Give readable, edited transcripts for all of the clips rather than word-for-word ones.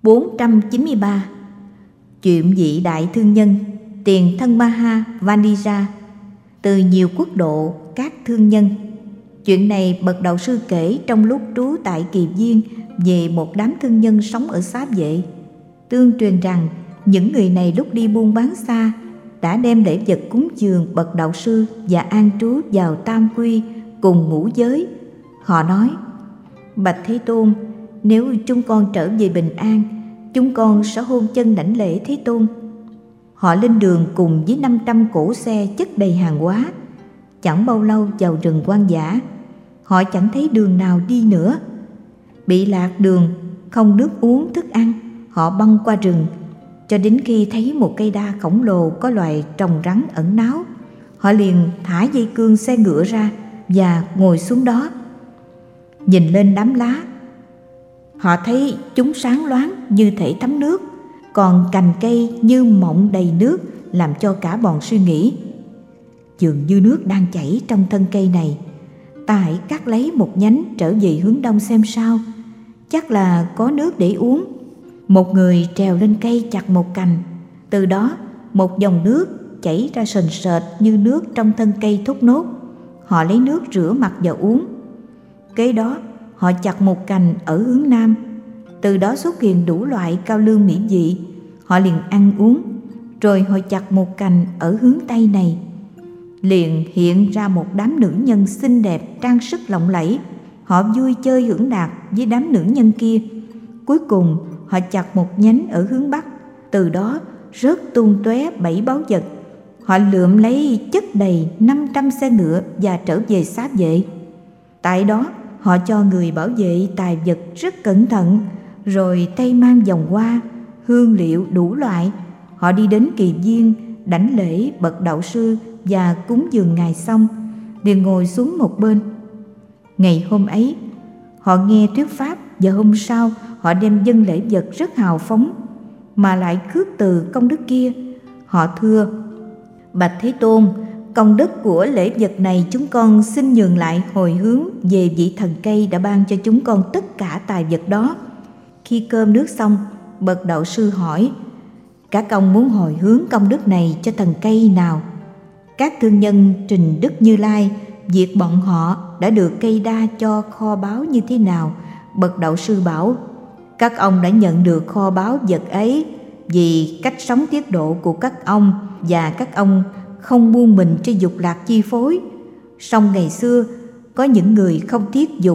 493. Chuyện vị đại thương nhân Tiền Thân Maha Vanija. Từ nhiều quốc độ các thương nhân. Chuyện này bậc đạo sư kể trong lúc trú tại Kỳ Viên về một đám thương nhân sống ở Xá Vệ. Tương truyền rằng những người này lúc đi buôn bán xa đã đem lễ vật cúng dường bậc đạo sư và an trú vào tam quy cùng ngũ giới. Họ nói: Bạch Thế Tôn, nếu chúng con trở về bình an, chúng con sẽ hôn chân đảnh lễ Thế Tôn. Họ lên đường cùng với 500 cỗ xe chất đầy hàng hóa. Chẳng bao lâu vào rừng hoang dã, họ chẳng thấy đường nào đi nữa. Bị lạc đường, không nước uống thức ăn, họ băng qua rừng cho đến khi thấy một cây đa khổng lồ có loài trồng rắn ẩn náu. Họ liền thả dây cương xe ngựa ra và ngồi xuống đó. Nhìn lên đám lá, họ thấy chúng sáng loáng như thể thấm nước, còn cành cây như mọng đầy nước, làm cho cả bọn suy nghĩ: dường như nước đang chảy trong thân cây này, ta hãy cắt lấy một nhánh trở về hướng đông xem sao, chắc là có nước để uống. Một người trèo lên cây chặt một cành, từ đó một dòng nước chảy ra sền sệt như nước trong thân cây thốt nốt. Họ lấy nước rửa mặt và uống. Kế đó họ chặt một cành ở hướng nam, từ đó xuất hiện đủ loại cao lương mỹ vị. Họ liền ăn uống. Rồi họ chặt một cành ở hướng tây này, liền hiện ra một đám nữ nhân xinh đẹp trang sức lộng lẫy. Họ vui chơi hưởng đạt với đám nữ nhân kia. Cuối cùng họ chặt một nhánh ở hướng bắc, từ đó rớt tung tóe 7 báu vật. Họ lượm lấy chất đầy 500 xe ngựa và trở về Xá Vệ. Tại đó họ cho người bảo vệ tài vật rất cẩn thận, rồi tay mang vòng hoa, hương liệu đủ loại. Họ đi đến Kỳ Viên đảnh lễ bậc đạo sư và cúng dường ngài xong, liền ngồi xuống một bên. Ngày hôm ấy họ nghe thuyết pháp, và hôm sau họ đem dâng lễ vật rất hào phóng, mà lại khước từ công đức kia. Họ thưa: Bạch Thế Tôn, công đức của lễ vật này chúng con xin nhường lại hồi hướng về vị thần cây đã ban cho chúng con tất cả tài vật đó. Khi cơm nước xong, bậc đạo sư hỏi: các ông muốn hồi hướng công đức này cho thần cây nào? Các thương nhân trình Đức Như Lai việc bọn họ đã được cây đa cho kho báu như thế nào. Bậc đạo sư bảo: các ông đã nhận được kho báu vật ấy vì cách sống tiết độ của các ông, và các ông không buông mình cho dục lạc chi phối. Song ngày xưa có những người không tiết dục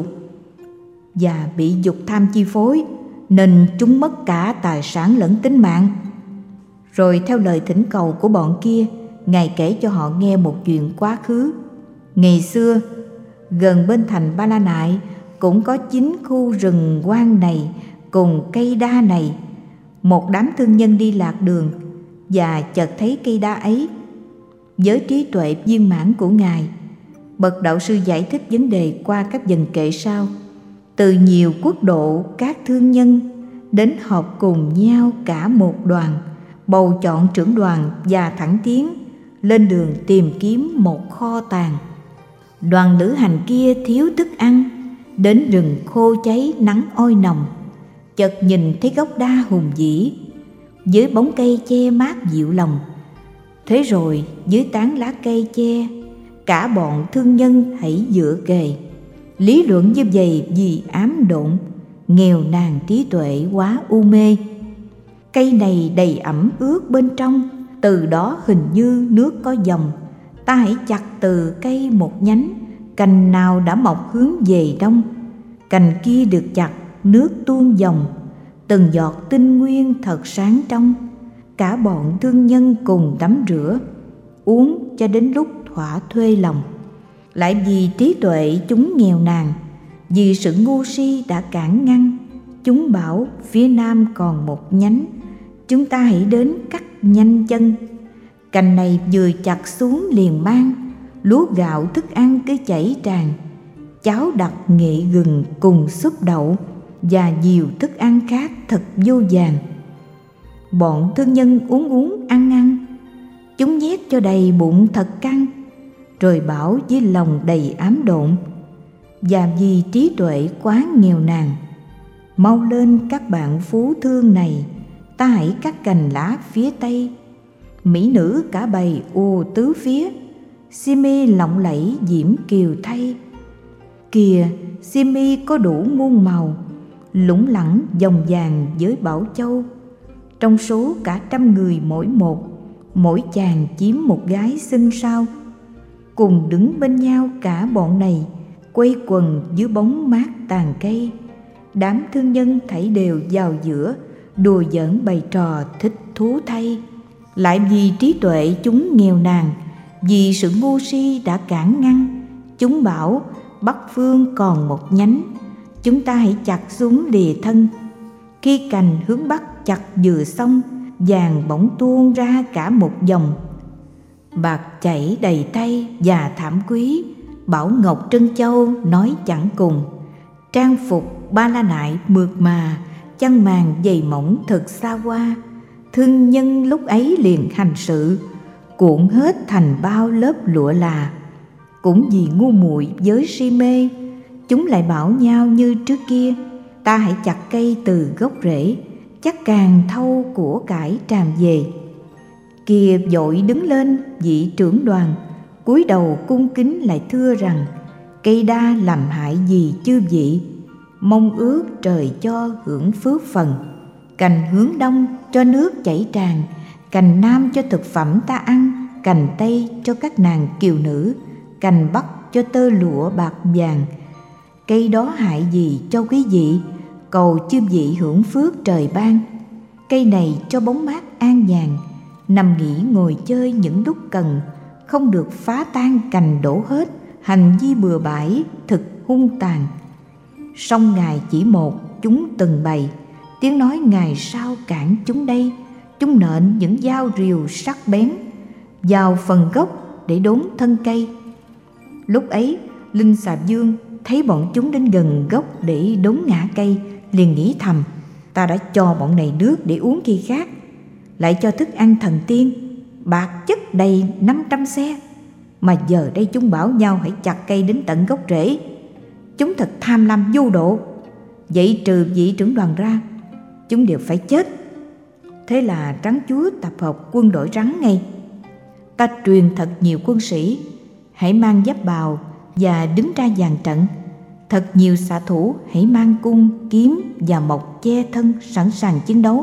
và bị dục tham chi phối, nên chúng mất cả tài sản lẫn tính mạng. Rồi theo lời thỉnh cầu của bọn kia, Ngài kể cho họ nghe một chuyện quá khứ. Ngày xưa, gần bên thành Ba La Nại cũng có 9 khu rừng hoang này cùng cây đa này. Một đám thương nhân đi lạc đường và chợt thấy cây đa ấy. Với trí tuệ viên mãn của Ngài, bậc đạo sư giải thích vấn đề qua các dần kệ sau. Từ nhiều quốc độ các thương nhân đến họp cùng nhau cả một đoàn, bầu chọn trưởng đoàn và thẳng tiến lên đường tìm kiếm một kho tàng. Đoàn lữ hành kia thiếu thức ăn, đến rừng khô cháy nắng oi nồng, chợt nhìn thấy gốc đa hùng vĩ với bóng cây che mát dịu lòng. Thế rồi dưới tán lá cây che, cả bọn thương nhân hãy dựa kề, lý luận như vậy vì ám độn, nghèo nàn trí tuệ quá u mê. Cây này đầy ẩm ướt bên trong, từ đó hình như nước có dòng. Ta hãy chặt từ cây một nhánh, cành nào đã mọc hướng về đông, cành kia được chặt, nước tuôn dòng, từng giọt tinh nguyên thật sáng trong. Cả bọn thương nhân cùng tắm rửa, uống cho đến lúc thỏa thuê lòng. Lại vì trí tuệ chúng nghèo nàn, vì sự ngu si đã cản ngăn, chúng bảo phía nam còn một nhánh, chúng ta hãy đến cắt nhanh chân. Cành này vừa chặt xuống liền mang, lúa gạo thức ăn cứ chảy tràn, cháo đặc nghệ gừng cùng súp đậu, và nhiều thức ăn khác thật vô vàn. Bọn thương nhân uống ăn, chúng nhét cho đầy bụng thật căng, rồi bảo với lòng đầy ám độn, và vì trí tuệ quá nghèo nàn, Mau lên các bạn phú thương này, ta hãy cắt cành lá phía tây. Mỹ nữ cả bầy ùa tứ phía, xiêm y lộng lẫy diễm kiều thay. Kìa, xiêm y có đủ muôn màu, lủng lẳng dòng vàng với bảo châu. Trong số cả 100 người mỗi một, mỗi chàng chiếm một gái xinh sao. Cùng đứng bên nhau cả bọn này, quây quần dưới bóng mát tàn cây. Đám thương nhân thảy đều vào giữa, đùa giỡn bày trò thích thú thay. Lại vì trí tuệ chúng nghèo nàn, vì sự ngu si đã cản ngăn. Chúng bảo Bắc phương còn một nhánh, chúng ta hãy chặt xuống lìa thân. Khi cành hướng Bắc chặt vừa xong, vàng bỗng tuôn ra cả một dòng. Bạc chảy đầy tay và thảm quý, bảo ngọc trân châu nói chẳng cùng. Trang phục ba la nại mượt mà, chăn màn dày mỏng thật xa hoa. Thương nhân lúc ấy liền hành sự, cuộn hết thành bao lớp lụa là. Cũng vì ngu muội với si mê, chúng lại bảo nhau như trước kia, ta hãy chặt cây từ gốc rễ, chắc càng thâu của cải tràn về. Kìa vội đứng lên vị trưởng đoàn, cúi đầu cung kính lại thưa rằng, cây đa làm hại gì chư vị, mong ước trời cho hưởng phước phần. Cành hướng đông cho nước chảy tràn, cành nam cho thực phẩm ta ăn, cành tây cho các nàng kiều nữ, cành bắc cho tơ lụa bạc vàng. Cây đó hại gì cho quý vị, cầu chư vị hưởng phước trời ban. Cây này cho bóng mát an nhàn, nằm nghỉ ngồi chơi những lúc cần, không được phá tan cành đổ hết, hành vi bừa bãi thực hung tàn. Song Ngài chỉ một chúng từng bày, tiếng nói Ngài sao cản chúng đây. Chúng nện những dao rìu sắc bén vào phần gốc để đốn thân cây. Lúc ấy Linh Xà Dương thấy bọn chúng đến gần gốc để đốn ngã cây, liền nghĩ thầm, ta đã cho bọn này nước để uống khi khác, lại cho thức ăn thần tiên, bạc chất đầy 500 xe, mà giờ đây chúng bảo nhau hãy chặt cây đến tận gốc rễ. Chúng thật tham lam vô độ, vậy trừ vị trưởng đoàn ra, chúng đều phải chết. Thế là Rắn Chúa tập hợp quân đội rắn ngay. Ta truyền thật nhiều quân sĩ, hãy mang giáp bào và đứng ra dàn trận. Thật nhiều xạ thủ hãy mang cung, kiếm và mộc che thân sẵn sàng chiến đấu.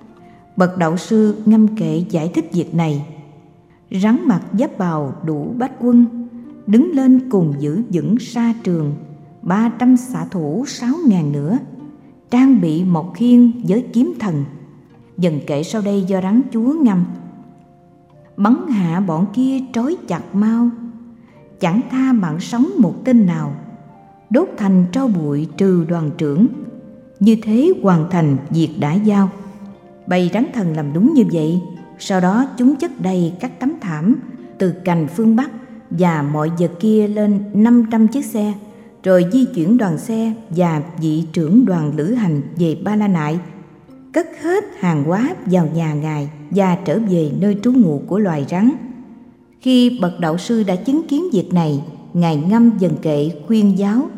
Bậc đạo sư ngâm kệ giải thích việc này. Rắn mặc giáp bào đủ bách quân, đứng lên cùng giữ vững sa trường. 300 xạ thủ 6.000 nữa, trang bị mộc khiên với kiếm thần. Dần kệ sau đây do Rắn Chúa ngâm. Bắn hạ bọn kia trói chặt mau, chẳng tha mạng sống một tên nào, đốt thành tro bụi trừ đoàn trưởng, như thế hoàn thành việc đã giao. Bầy rắn thần làm đúng như vậy. Sau đó chúng chất đầy các tấm thảm từ cành phương Bắc và mọi vật kia lên 500 chiếc xe, rồi di chuyển đoàn xe và vị trưởng đoàn lữ hành về Ba La Nại, cất hết hàng hóa vào nhà Ngài và trở về nơi trú ngụ của loài rắn. Khi bậc đạo sư đã chứng kiến việc này, Ngài ngâm dần kệ khuyên giáo.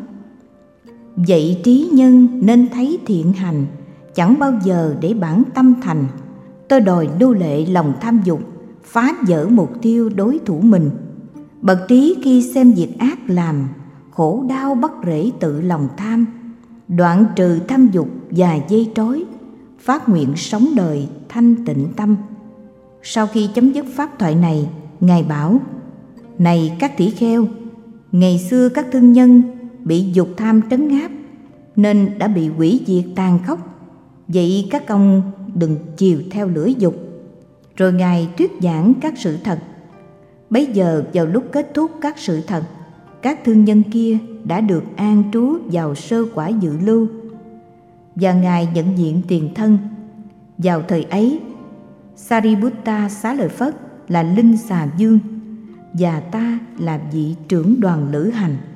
Vậy trí nhân nên thấy thiện hành, chẳng bao giờ để bản tâm thành. Tôi đòi nô lệ lòng tham dục, phá vỡ mục tiêu đối thủ mình. Bậc trí khi xem việc ác làm, khổ đau bắt rễ tự lòng tham, đoạn trừ tham dục và dây trói, phát nguyện sống đời thanh tịnh tâm. Sau khi chấm dứt pháp thoại này, Ngài bảo: Này các tỷ kheo, ngày xưa các thương nhân bị dục tham trấn áp nên đã bị hủy diệt tàn khốc. Vậy các ông đừng chiều theo lửa dục. Rồi Ngài thuyết giảng các sự thật. Bấy giờ vào lúc kết thúc các sự thật, các thương nhân kia đã được an trú vào sơ quả dự lưu, và Ngài nhận diện tiền thân. Vào thời ấy, Sariputta Xá Lợi Phất là Linh Xà Dương, và ta là vị trưởng đoàn lữ hành.